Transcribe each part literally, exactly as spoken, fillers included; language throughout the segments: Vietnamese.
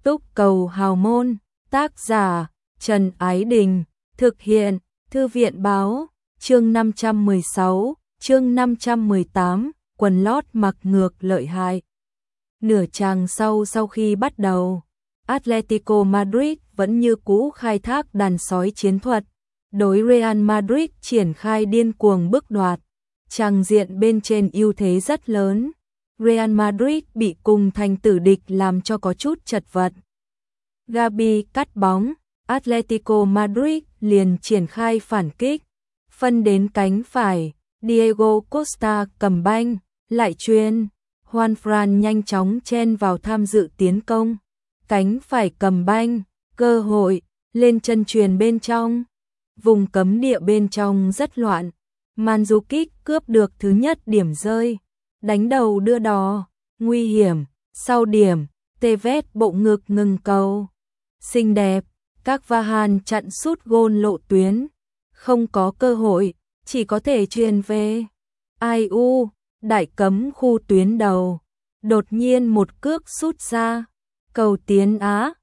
Túc cầu hào môn, tác giả Trần Ái Đình, thực hiện Thư viện Báo, chương năm trăm mười sáu, chương năm trăm mười tám, quần lót mặc ngược lợi hại. Nửa chàng sau sau khi bắt đầu, Atletico Madrid vẫn như cũ khai thác đàn sói chiến thuật, đối Real Madrid triển khai điên cuồng bức đoạt, tràng diện bên trên ưu thế rất lớn. Real Madrid bị cùng thành tử địch làm cho có chút chật vật. Gabi cắt bóng, Atletico Madrid liền triển khai phản kích, phân đến cánh phải, Diego Costa cầm banh, lại chuyền, Juan Fran nhanh chóng chen vào tham dự tiến công, cánh phải cầm banh, cơ hội, lên chân chuyền bên trong, vùng cấm địa bên trong rất loạn, Mandzukic cướp được thứ nhất điểm rơi, đánh đầu đưa đò, nguy hiểm, sau điểm, Tevez bộ ngực ngừng cầu, xinh đẹp, các Vahan chặn sút gôn lộ tuyến, không có cơ hội, chỉ có thể chuyền về. ai u, đại cấm khu tuyến đầu, đột nhiên một cước sút ra, cầu tiến Á,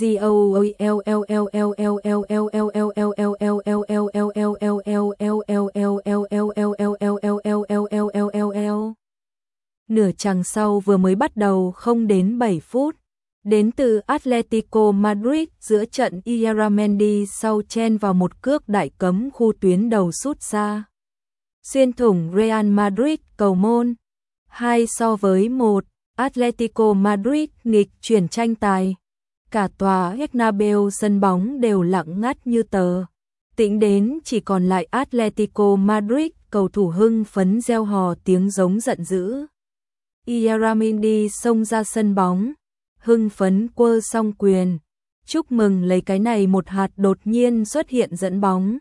nửa chặng sau vừa mới bắt đầu không đến bảy phút, đến từ Atletico Madrid giữa trận Ieramendi sau chen vào một cước đại cấm khu tuyến đầu sút ra, xuyên thủng Real Madrid cầu môn, hai so với một, Atletico Madrid nghịch chuyển tranh tài. Cả tòa Bernabeu sân bóng đều lặng ngắt như tờ, tĩnh đến chỉ còn lại Atletico Madrid, cầu thủ hưng phấn reo hò tiếng giống giận dữ. Ieramendi xông ra sân bóng, hưng phấn quơ song quyền, chúc mừng lấy cái này một hạt đột nhiên xuất hiện dẫn bóng.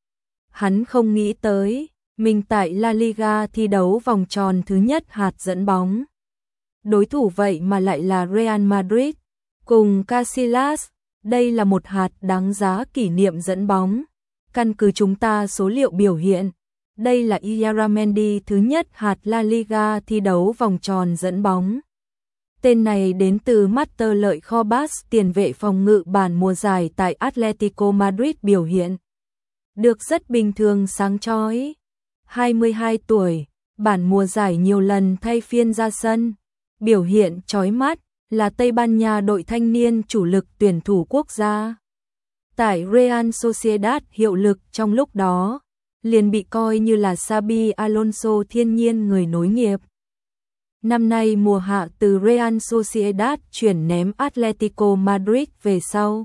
Hắn không nghĩ tới, mình tại La Liga thi đấu vòng tròn thứ nhất hạt dẫn bóng. Đối thủ vậy mà lại là Real Madrid, cùng Casillas, đây là một hạt đáng giá kỷ niệm dẫn bóng. Căn cứ chúng ta số liệu biểu hiện, đây là Ieramendi thứ nhất hạt La Liga thi đấu vòng tròn dẫn bóng. Tên này đến từ Master lợi kho Bas, tiền vệ phòng ngự bản mùa giải tại Atletico Madrid biểu hiện được rất bình thường sáng chói. hai mươi hai tuổi, bản mùa giải nhiều lần thay phiên ra sân, biểu hiện chói mắt, là Tây Ban Nha đội thanh niên chủ lực tuyển thủ quốc gia. Tại Real Sociedad hiệu lực trong lúc đó, liền bị coi như là Xabi Alonso thiên nhiên người nối nghiệp. Năm nay mùa hạ từ Real Sociedad chuyển ném Atletico Madrid về sau,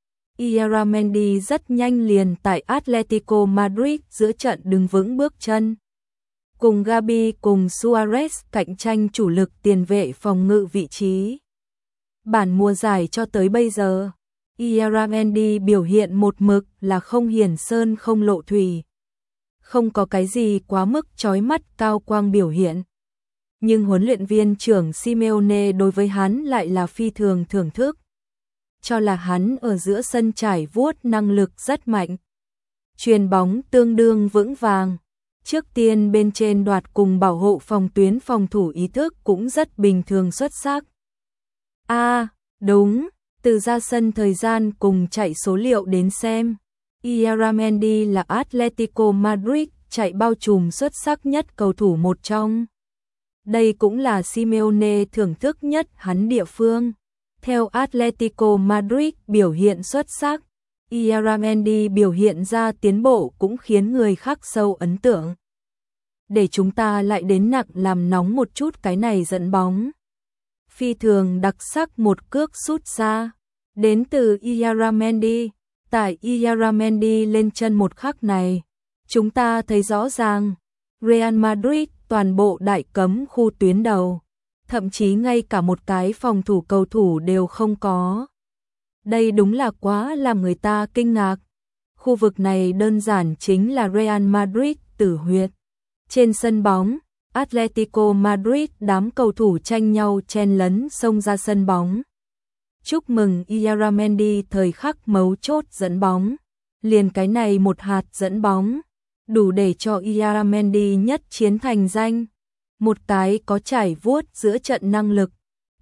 Ieramendi rất nhanh liền tại Atletico Madrid giữa trận đứng vững bước chân. Cùng Gabi cùng Suarez cạnh tranh chủ lực tiền vệ phòng ngự vị trí. Bản mùa giải cho tới bây giờ, Ieramendi biểu hiện một mực là không hiển sơn không lộ thủy. Không có cái gì quá mức chói mắt cao quang biểu hiện. Nhưng huấn luyện viên trưởng Simeone đối với hắn lại là phi thường thưởng thức. Cho là hắn ở giữa sân trải vuốt năng lực rất mạnh. Chuyền bóng tương đương vững vàng. Trước tiên bên trên đoạt cùng bảo hộ phòng tuyến phòng thủ ý thức cũng rất bình thường xuất sắc. A, à, đúng, từ ra sân thời gian cùng chạy số liệu đến xem, Ieramendi là Atletico Madrid chạy bao trùm xuất sắc nhất cầu thủ một trong. Đây cũng là Simeone thưởng thức nhất hắn địa phương. Theo Atletico Madrid biểu hiện xuất sắc, Ieramendi biểu hiện ra tiến bộ cũng khiến người khác sâu ấn tượng. Để chúng ta lại đến nặng làm nóng một chút cái này dẫn bóng. Phi thường đặc sắc một cước sút ra, đến từ Ieramendi. Tại Ieramendi lên chân một khắc này, chúng ta thấy rõ ràng, Real Madrid toàn bộ đại cấm khu tuyến đầu, thậm chí ngay cả một cái phòng thủ cầu thủ đều không có. Đây đúng là quá làm người ta kinh ngạc. Khu vực này đơn giản chính là Real Madrid tử huyệt. Trên sân bóng, Atletico Madrid đám cầu thủ tranh nhau chen lấn xông ra sân bóng. Chúc mừng Ieramendi thời khắc mấu chốt dẫn bóng. Liền cái này một hạt dẫn bóng, đủ để cho Ieramendi nhất chiến thành danh. Một cái có trải vuốt giữa trận năng lực,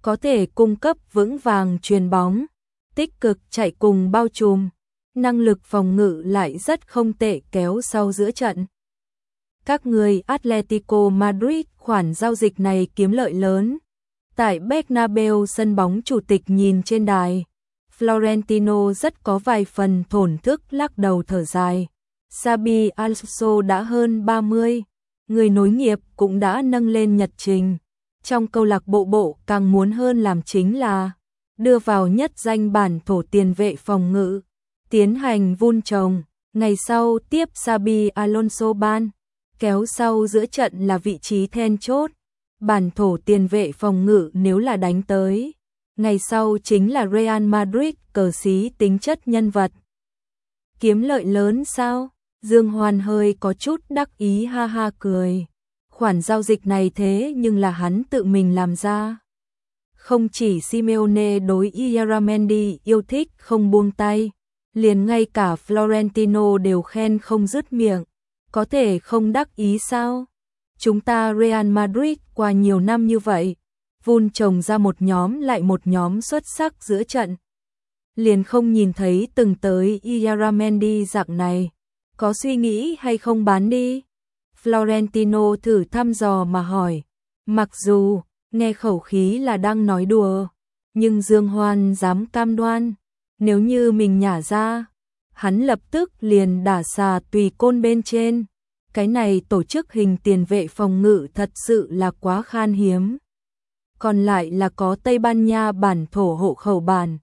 có thể cung cấp vững vàng chuyền bóng, tích cực chạy cùng bao trùm, năng lực phòng ngự lại rất không tệ kéo sau giữa trận. Các người Atletico Madrid khoản giao dịch này kiếm lợi lớn. Tại Bernabeu sân bóng chủ tịch nhìn trên đài, Florentino rất có vài phần thổn thức lắc đầu thở dài. Xabi Alonso đã hơn ba mươi, người nối nghiệp cũng đã nâng lên nhật trình. Trong câu lạc bộ bộ càng muốn hơn làm chính là đưa vào nhất danh bản thổ tiền vệ phòng ngự, tiến hành vun trồng, ngày sau tiếp Xabi Alonso ban, kéo sau giữa trận là vị trí then chốt. Bản thổ tiền vệ phòng ngự nếu là đánh tới, ngày sau chính là Real Madrid cờ xí tính chất nhân vật. Kiếm lợi lớn sao? Dương Hoan hơi có chút đắc ý ha ha cười. Khoản giao dịch này thế nhưng là hắn tự mình làm ra. Không chỉ Simeone đối Ieramendi yêu thích không buông tay, liền ngay cả Florentino đều khen không dứt miệng. Có thể không đắc ý sao? Chúng ta Real Madrid qua nhiều năm như vậy, vun trồng ra một nhóm lại một nhóm xuất sắc giữa trận. Liền không nhìn thấy từng tới Ieramendi dạng này, có suy nghĩ hay không bán đi? Florentino thử thăm dò mà hỏi, mặc dù nghe khẩu khí là đang nói đùa, nhưng Dương Hoan dám cam đoan, nếu như mình nhả ra, hắn lập tức liền đả xà tùy côn bên trên. Cái này tổ chức hình tiền vệ phòng ngự thật sự là quá khan hiếm. Còn lại là có Tây Ban Nha bản thổ hộ khẩu bản.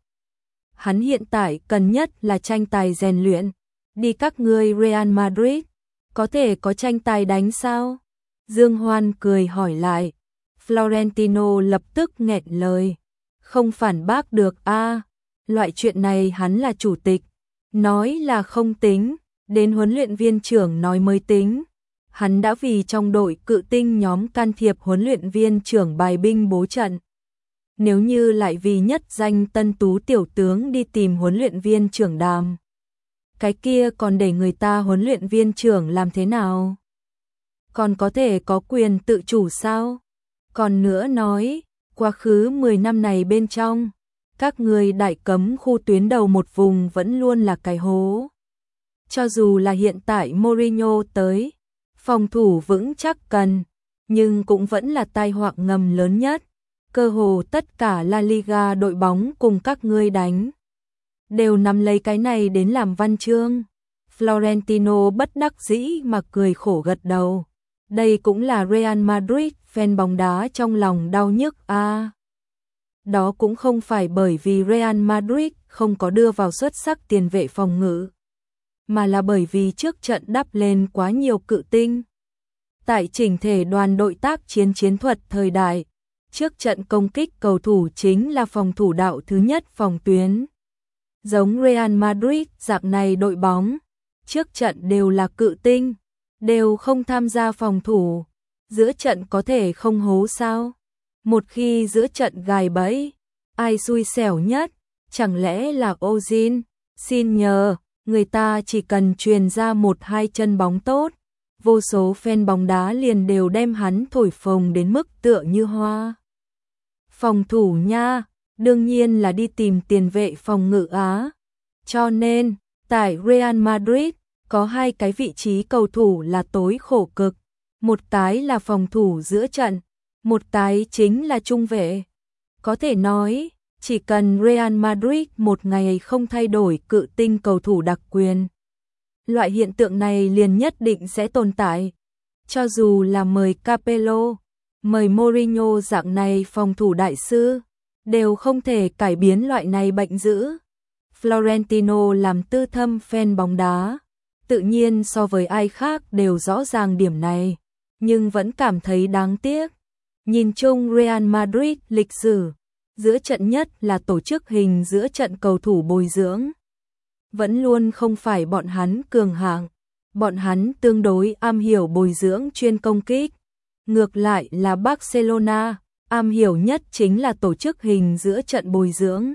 Hắn hiện tại cần nhất là tranh tài rèn luyện. Đi các ngươi Real Madrid, có thể có tranh tài đánh sao? Dương Hoan cười hỏi lại. Florentino lập tức nghẹn lời. Không phản bác được a, loại chuyện này hắn là chủ tịch. Nói là không tính. Đến huấn luyện viên trưởng nói mới tính. Hắn đã vì trong đội cự tinh nhóm can thiệp huấn luyện viên trưởng bài binh bố trận. Nếu như lại vì nhất danh tân tú tiểu tướng đi tìm huấn luyện viên trưởng đàm, cái kia còn để người ta huấn luyện viên trưởng làm thế nào? Còn có thể có quyền tự chủ sao? Còn nữa nói, quá khứ mười năm này bên trong, các người đại cấm khu tuyến đầu một vùng vẫn luôn là cái hố. Cho dù là hiện tại Mourinho tới, phòng thủ vững chắc cần, nhưng cũng vẫn là tai họa ngầm lớn nhất. Cơ hồ tất cả La Liga đội bóng cùng các ngươi đánh, đều nắm lấy cái này đến làm văn chương. Florentino bất đắc dĩ mà cười khổ gật đầu. Đây cũng là Real Madrid fan bóng đá trong lòng đau nhức a. À, đó cũng không phải bởi vì Real Madrid không có đưa vào xuất sắc tiền vệ phòng ngự, mà là bởi vì trước trận đắp lên quá nhiều cự tinh. Tại chỉnh thể đoàn đội tác chiến chiến thuật thời đại, trước trận công kích cầu thủ chính là phòng thủ đạo thứ nhất phòng tuyến. Giống Real Madrid dạng này đội bóng, trước trận đều là cự tinh, đều không tham gia phòng thủ, giữa trận có thể không hố sao? Một khi giữa trận gài bẫy, ai xui xẻo nhất? Chẳng lẽ là Ozil? Xin nhờ, người ta chỉ cần truyền ra một hai chân bóng tốt, vô số fan bóng đá liền đều đem hắn thổi phồng đến mức tựa như hoa. Phòng thủ nha, đương nhiên là đi tìm tiền vệ phòng ngự Á. Cho nên, tại Real Madrid, có hai cái vị trí cầu thủ là tối khổ cực. Một cái là phòng thủ giữa trận, một cái chính là trung vệ. Có thể nói, chỉ cần Real Madrid một ngày không thay đổi cự tinh cầu thủ đặc quyền, loại hiện tượng này liền nhất định sẽ tồn tại. Cho dù là mời Capello, mời Mourinho dạng này phòng thủ đại sư, đều không thể cải biến loại này bệnh dữ. Florentino làm tư thâm fan bóng đá, tự nhiên so với ai khác đều rõ ràng điểm này, nhưng vẫn cảm thấy đáng tiếc. Nhìn chung Real Madrid lịch sử, giữa trận nhất là tổ chức hình giữa trận cầu thủ bồi dưỡng. Vẫn luôn không phải bọn hắn cường hạng, bọn hắn tương đối am hiểu bồi dưỡng chuyên công kích. Ngược lại là Barcelona, am hiểu nhất chính là tổ chức hình giữa trận bồi dưỡng.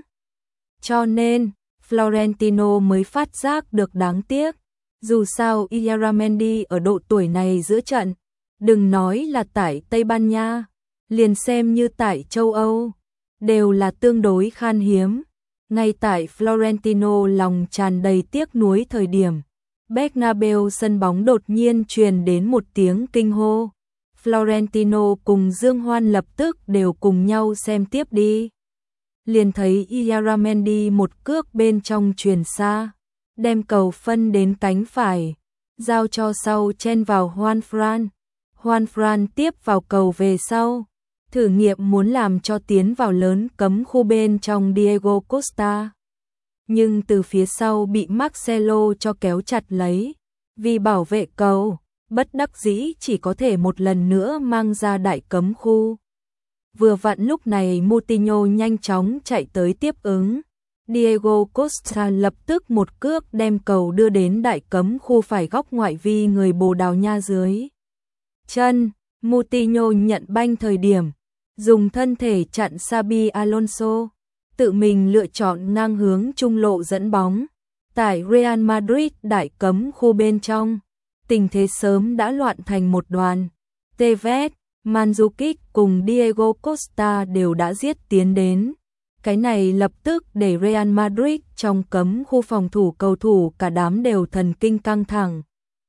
Cho nên, Florentino mới phát giác được đáng tiếc. Dù sao Ieramendi ở độ tuổi này giữa trận, đừng nói là tại Tây Ban Nha, liền xem như tại châu Âu, đều là tương đối khan hiếm. Ngay tại Florentino lòng tràn đầy tiếc nuối thời điểm, Bernabeu sân bóng đột nhiên truyền đến một tiếng kinh hô. Florentino cùng Dương Hoan lập tức đều cùng nhau xem tiếp đi. Liền thấy Iaramendi một cước bên trong truyền xa, đem cầu phân đến cánh phải, giao cho sau chen vào Juan Fran. Juan Fran tiếp vào cầu về sau, thử nghiệm muốn làm cho tiến vào lớn cấm khu bên trong Diego Costa. Nhưng từ phía sau bị Marcelo cho kéo chặt lấy, vì bảo vệ cầu, bất đắc dĩ chỉ có thể một lần nữa mang ra đại cấm khu. Vừa vặn lúc này Moutinho nhanh chóng chạy tới tiếp ứng. Diego Costa lập tức một cước đem cầu đưa đến đại cấm khu phải góc ngoại vi người Bồ Đào Nha dưới chân. Moutinho nhận banh thời điểm, dùng thân thể chặn Xabi Alonso, tự mình lựa chọn ngang hướng trung lộ dẫn bóng. Tại Real Madrid đại cấm khu bên trong, tình thế sớm đã loạn thành một đoàn. Tevez, Mandzukic cùng Diego Costa đều đã giết tiến đến. Cái này lập tức để Real Madrid trong cấm khu phòng thủ cầu thủ cả đám đều thần kinh căng thẳng.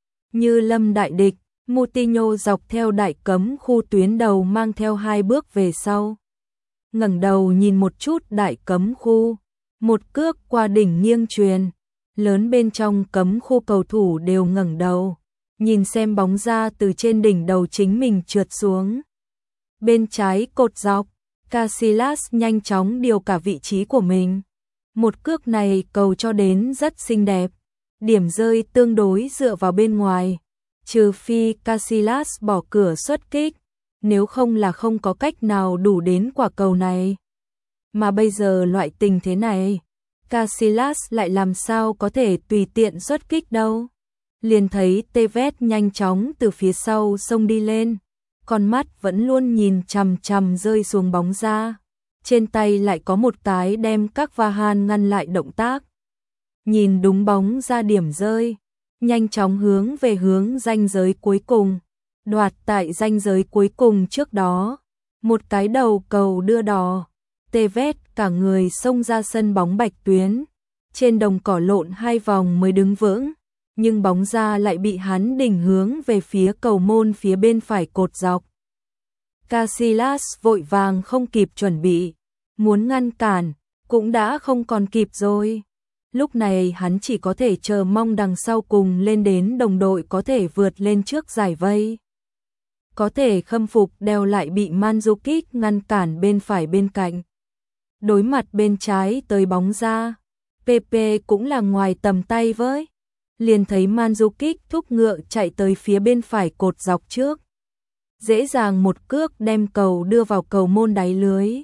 Như lâm đại địch, Moutinho dọc theo đại cấm khu tuyến đầu mang theo hai bước về sau. Ngẩng đầu nhìn một chút đại cấm khu, một cước qua đỉnh nghiêng truyền, lớn bên trong cấm khu cầu thủ đều ngẩng đầu, nhìn xem bóng ra từ trên đỉnh đầu chính mình trượt xuống. Bên trái cột dọc, Casillas nhanh chóng điều cả vị trí của mình. Một cước này cầu cho đến rất xinh đẹp, điểm rơi tương đối dựa vào bên ngoài, trừ phi Casillas bỏ cửa xuất kích, nếu không là không có cách nào đủ đến quả cầu này. Mà bây giờ loại tình thế này, Casillas lại làm sao có thể tùy tiện xuất kích đâu. Liền thấy Tevez nhanh chóng từ phía sau xông đi lên, con mắt vẫn luôn nhìn chằm chằm rơi xuống bóng ra, trên tay lại có một cái đem các Vahan ngăn lại động tác. Nhìn đúng bóng ra điểm rơi, nhanh chóng hướng về hướng ranh giới cuối cùng, đoạt tại ranh giới cuối cùng trước đó, một cái đầu cầu đưa đò, Tevez cả người xông ra sân bóng bạch tuyến, trên đồng cỏ lộn hai vòng mới đứng vững, nhưng bóng ra lại bị hắn đỉnh hướng về phía cầu môn phía bên phải cột dọc. Casillas vội vàng không kịp chuẩn bị, muốn ngăn cản, cũng đã không còn kịp rồi. Lúc này hắn chỉ có thể chờ mong đằng sau cùng lên đến đồng đội có thể vượt lên trước giải vây. Có thể khâm phục đeo lại bị Mandzukic ngăn cản bên phải bên cạnh. Đối mặt bên trái tới bóng ra, pê pê cũng là ngoài tầm tay với. Liền thấy Mandzukic thúc ngựa chạy tới phía bên phải cột dọc trước. Dễ dàng một cước đem cầu đưa vào cầu môn đáy lưới.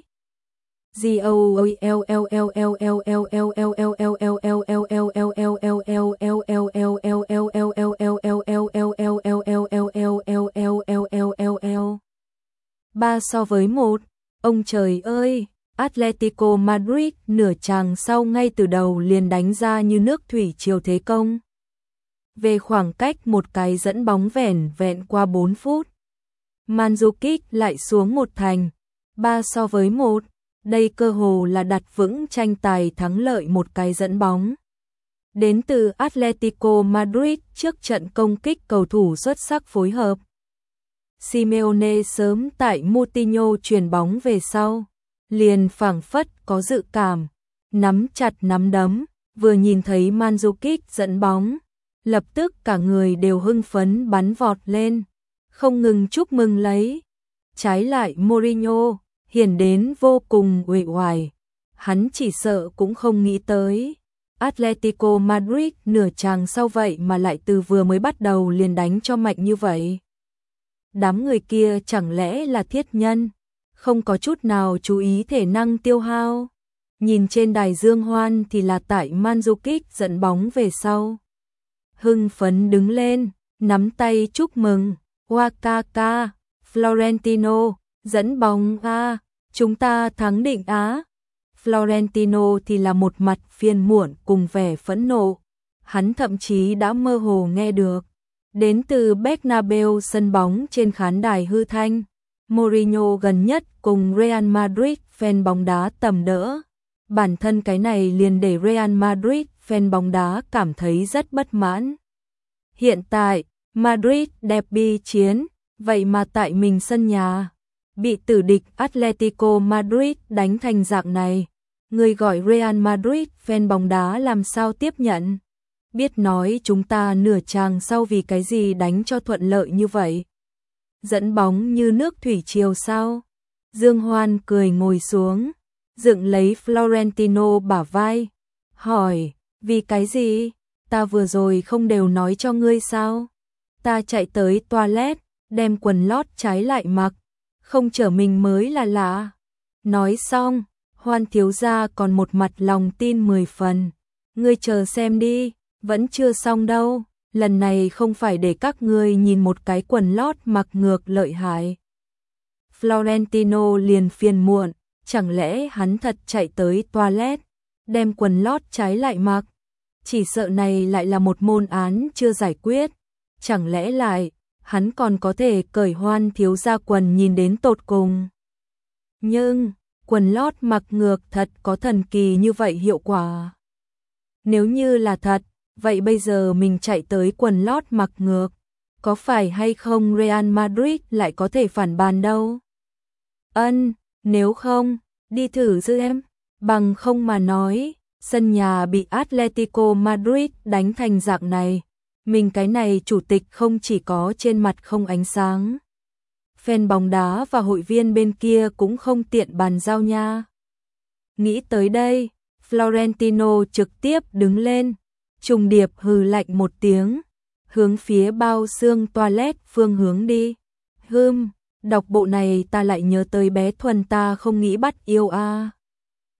Ba so với một, ông trời ơi, Atletico Madrid nửa chàng sau ngay từ đầu liền đánh ra như nước thủy triều thế công. Về khoảng cách một cái dẫn bóng vẻn vẹn qua bốn phút. Mandzukic lại xuống một thành, ba so với một, đây cơ hồ là đặt vững tranh tài thắng lợi một cái dẫn bóng. Đến từ Atletico Madrid trước trận công kích cầu thủ xuất sắc phối hợp. Simeone sớm tại Moutinho chuyền bóng về sau, liền phảng phất có dự cảm, nắm chặt nắm đấm, vừa nhìn thấy Mandzukic dẫn bóng, lập tức cả người đều hưng phấn bắn vọt lên, không ngừng chúc mừng lấy. Trái lại Mourinho, hiển đến vô cùng uể oải, hắn chỉ sợ cũng không nghĩ tới. Atletico Madrid nửa chàng sau vậy mà lại từ vừa mới bắt đầu liền đánh cho mạnh như vậy. Đám người kia chẳng lẽ là thiết nhân, không có chút nào chú ý thể năng tiêu hao. Nhìn trên đài Dương Hoan thì là tại Mandzukic dẫn bóng về sau. Hưng phấn đứng lên, nắm tay chúc mừng, Wakaka, Florentino, dẫn bóng a, chúng ta thắng định Á. Florentino thì là một mặt phiền muộn cùng vẻ phẫn nộ, hắn thậm chí đã mơ hồ nghe được đến từ Bernabeu sân bóng trên khán đài hư thanh, Mourinho gần nhất cùng Real Madrid fan bóng đá tầm đỡ. Bản thân cái này liền để Real Madrid fan bóng đá cảm thấy rất bất mãn. Hiện tại, Madrid derby chiến, vậy mà tại mình sân nhà, bị tử địch Atletico Madrid đánh thành dạng này. Người gọi Real Madrid fan bóng đá làm sao tiếp nhận? Biết nói chúng ta nửa chàng sau vì cái gì đánh cho thuận lợi như vậy? Dẫn bóng như nước thủy triều sao? Dương Hoan cười ngồi xuống, dựng lấy Florentino bả vai, hỏi, vì cái gì? Ta vừa rồi không đều nói cho ngươi sao? Ta chạy tới toilet, đem quần lót trái lại mặc, không chở mình mới là lạ. Nói xong, Hoan thiếu gia còn một mặt lòng tin mười phần. Ngươi chờ xem đi, vẫn chưa xong đâu. Lần này không phải để các ngươi nhìn một cái quần lót mặc ngược lợi hại. Florentino liền phiền muộn, chẳng lẽ hắn thật chạy tới toilet, đem quần lót trái lại mặc? Chỉ sợ này lại là một môn án chưa giải quyết. Chẳng lẽ lại, hắn còn có thể cởi Hoan thiếu gia quần nhìn đến tột cùng. Nhưng, quần lót mặc ngược thật có thần kỳ như vậy hiệu quả. Nếu như là thật, vậy bây giờ mình chạy tới quần lót mặc ngược, có phải hay không Real Madrid lại có thể phản bàn đâu? Ân, nếu không, đi thử giữ em, bằng không mà nói, sân nhà bị Atletico Madrid đánh thành dạng này, mình cái này chủ tịch không chỉ có trên mặt không ánh sáng. Fan bóng đá và hội viên bên kia cũng không tiện bàn giao nha. Nghĩ tới đây, Florentino trực tiếp đứng lên, trùng điệp hừ lạnh một tiếng, hướng phía bao xương toilet phương hướng đi. Hừm, đọc bộ này ta lại nhớ tới bé Thuần ta không nghĩ bắt yêu a. À.